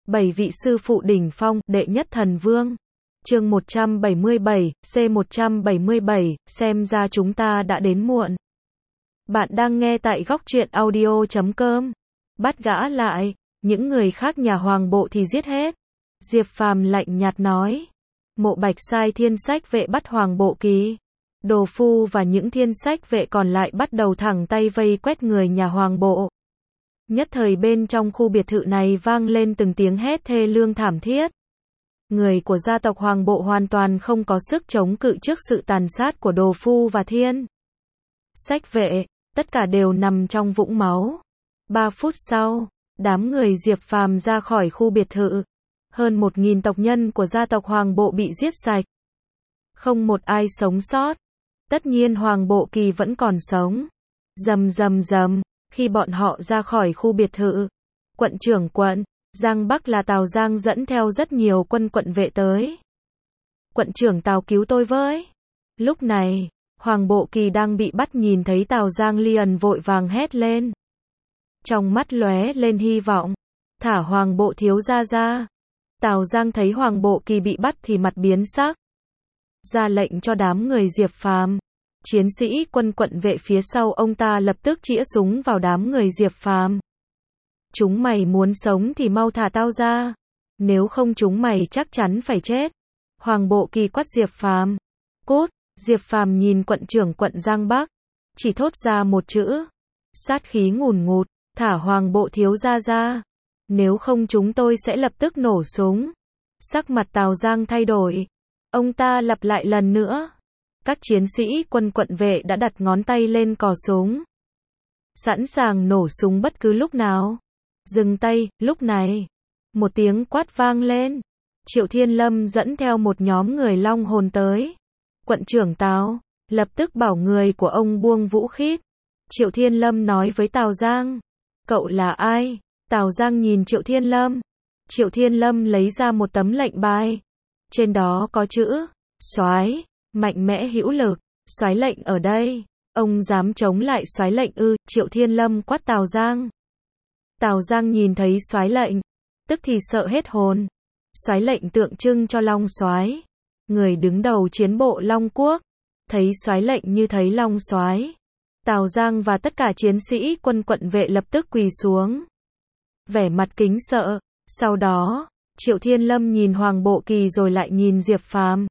7 vị sư phụ đỉnh phong, đệ nhất thần vương. Chương 177, C177, xem ra chúng ta đã đến muộn. Bạn đang nghe tại góc truyện audio.com. Bắt gã lại, những người khác nhà Hoàng Bộ thì giết hết. Diệp Phàm lạnh nhạt nói. Mộ Bạch sai thiên sách vệ bắt Hoàng Bộ Kỳ. Đồ Phu và những thiên sách vệ còn lại bắt đầu thẳng tay vây quét người nhà Hoàng Bộ. Nhất thời bên trong khu biệt thự này vang lên từng tiếng hét thê lương thảm thiết. Người của gia tộc Hoàng Bộ hoàn toàn không có sức chống cự trước sự tàn sát của Đồ Phu và thiên sách vệ, tất cả đều nằm trong vũng máu. 3 phút sau, đám người Diệp Phàm ra khỏi khu biệt thự. Hơn 1.000 tộc nhân của gia tộc Hoàng Bộ bị giết sạch. Không một ai sống sót. Tất nhiên Hoàng Bộ Kỳ vẫn còn sống. Rầm rầm rầm, khi bọn họ ra khỏi khu biệt thự, quận trưởng quận Giang Bắc là Tào Giang dẫn theo rất nhiều quân quận vệ tới. Quận trưởng Tào cứu tôi với. Lúc này, Hoàng Bộ Kỳ đang bị bắt nhìn thấy Tào Giang liền vội vàng hét lên. Trong mắt lóe lên hy vọng. Thả Hoàng Bộ thiếu gia ra. Tào Giang thấy Hoàng Bộ Kỳ bị bắt thì mặt biến sắc. Ra lệnh cho đám người Diệp Phàm. Chiến sĩ quân quận vệ phía sau ông ta lập tức chĩa súng vào đám người Diệp Phàm. Chúng mày muốn sống thì mau thả tao ra. Nếu không chúng mày chắc chắn phải chết. Hoàng Bộ Kỳ quát Diệp Phàm. Cút. Diệp Phàm nhìn quận trưởng quận Giang Bắc. Chỉ thốt ra một chữ. Sát khí ngùn ngụt. Thả Hoàng Bộ thiếu gia ra. Nếu không chúng tôi sẽ lập tức nổ súng. Sắc mặt Tào Giang thay đổi. Ông ta lặp lại lần nữa. Các chiến sĩ quân quận vệ đã đặt ngón tay lên cò súng. Sẵn sàng nổ súng bất cứ lúc nào. Dừng tay, lúc này. Một tiếng quát vang lên. Triệu Thiên Lâm dẫn theo một nhóm người long hồn tới. Quận trưởng Tào, lập tức bảo người của ông buông vũ khí. Triệu Thiên Lâm nói với Tào Giang. Cậu là ai? Tào Giang nhìn Triệu Thiên Lâm. Triệu Thiên Lâm lấy ra một tấm lệnh bài. Trên đó có chữ, soái, mạnh mẽ hữu lực, soái lệnh ở đây. Ông dám chống lại soái lệnh ư? Triệu Thiên Lâm quát Tào Giang. Tào Giang nhìn thấy soái lệnh, tức thì sợ hết hồn. Soái lệnh tượng trưng cho Long soái, người đứng đầu chiến bộ Long Quốc. Thấy soái lệnh như thấy Long soái. Tào Giang và tất cả chiến sĩ quân quận vệ lập tức quỳ xuống. Vẻ mặt kính sợ. Sau đó, Triệu Thiên Lâm nhìn Hoàng Bộ Kỳ rồi lại nhìn Diệp Phàm.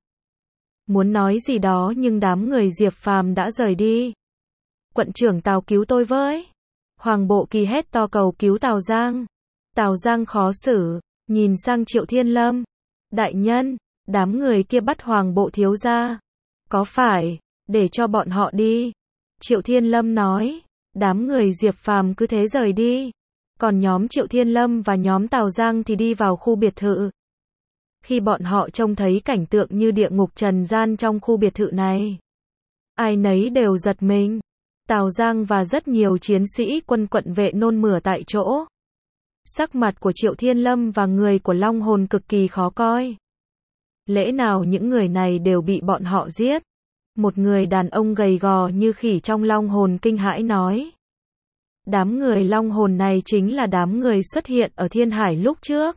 Muốn nói gì đó nhưng đám người Diệp Phàm đã rời đi. Quận trưởng Tào cứu tôi với. Hoàng Bộ Kỳ hét to cầu cứu Tào Giang. Tào Giang khó xử, nhìn sang Triệu Thiên Lâm. Đại nhân, đám người kia bắt Hoàng Bộ thiếu gia. Có phải, để cho bọn họ đi? Triệu Thiên Lâm nói. Đám người Diệp Phàm cứ thế rời đi. Còn nhóm Triệu Thiên Lâm và nhóm Tào Giang thì đi vào khu biệt thự. Khi bọn họ trông thấy cảnh tượng như địa ngục trần gian trong khu biệt thự này, ai nấy đều giật mình. Tào Giang và rất nhiều chiến sĩ quân quận vệ nôn mửa tại chỗ. Sắc mặt của Triệu Thiên Lâm và người của Long Hồn cực kỳ khó coi. Lẽ nào những người này đều bị bọn họ giết? Một người đàn ông gầy gò như khỉ trong Long Hồn kinh hãi nói. Đám người Long Hồn này chính là đám người xuất hiện ở Thiên Hải lúc trước.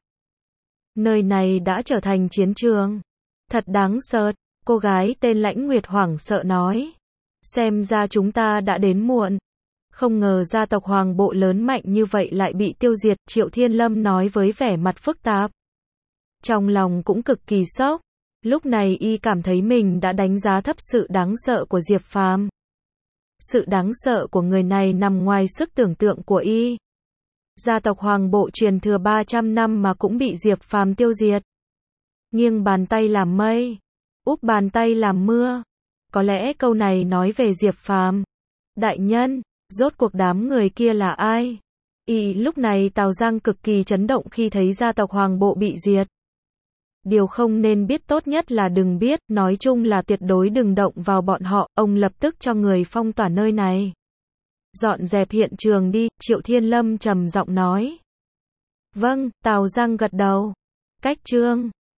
Nơi này đã trở thành chiến trường. Thật đáng sợ. Cô gái tên Lãnh Nguyệt hoảng sợ nói. Xem ra chúng ta đã đến muộn. Không ngờ gia tộc Hoàng Bộ lớn mạnh như vậy lại bị tiêu diệt. Triệu Thiên Lâm nói với vẻ mặt phức tạp. Trong lòng cũng cực kỳ sốc. Lúc này y cảm thấy mình đã đánh giá thấp sự đáng sợ của Diệp Phàm. Sự đáng sợ của người này nằm ngoài sức tưởng tượng của y. Gia tộc Hoàng Bộ truyền thừa 300 năm mà cũng bị Diệp Phàm tiêu diệt. Nghiêng bàn tay làm mây, úp bàn tay làm mưa. Có lẽ câu này nói về Diệp Phàm. Đại nhân, rốt cuộc đám người kia là ai? Lúc này Tào Giang cực kỳ chấn động khi thấy gia tộc Hoàng Bộ bị diệt. Điều không nên biết tốt nhất là đừng biết, nói chung là tuyệt đối đừng động vào bọn họ. Ông lập tức cho người phong tỏa nơi này. Dọn dẹp hiện trường đi, Triệu Thiên Lâm trầm giọng nói. Vâng, Tào Giang gật đầu. Cách chương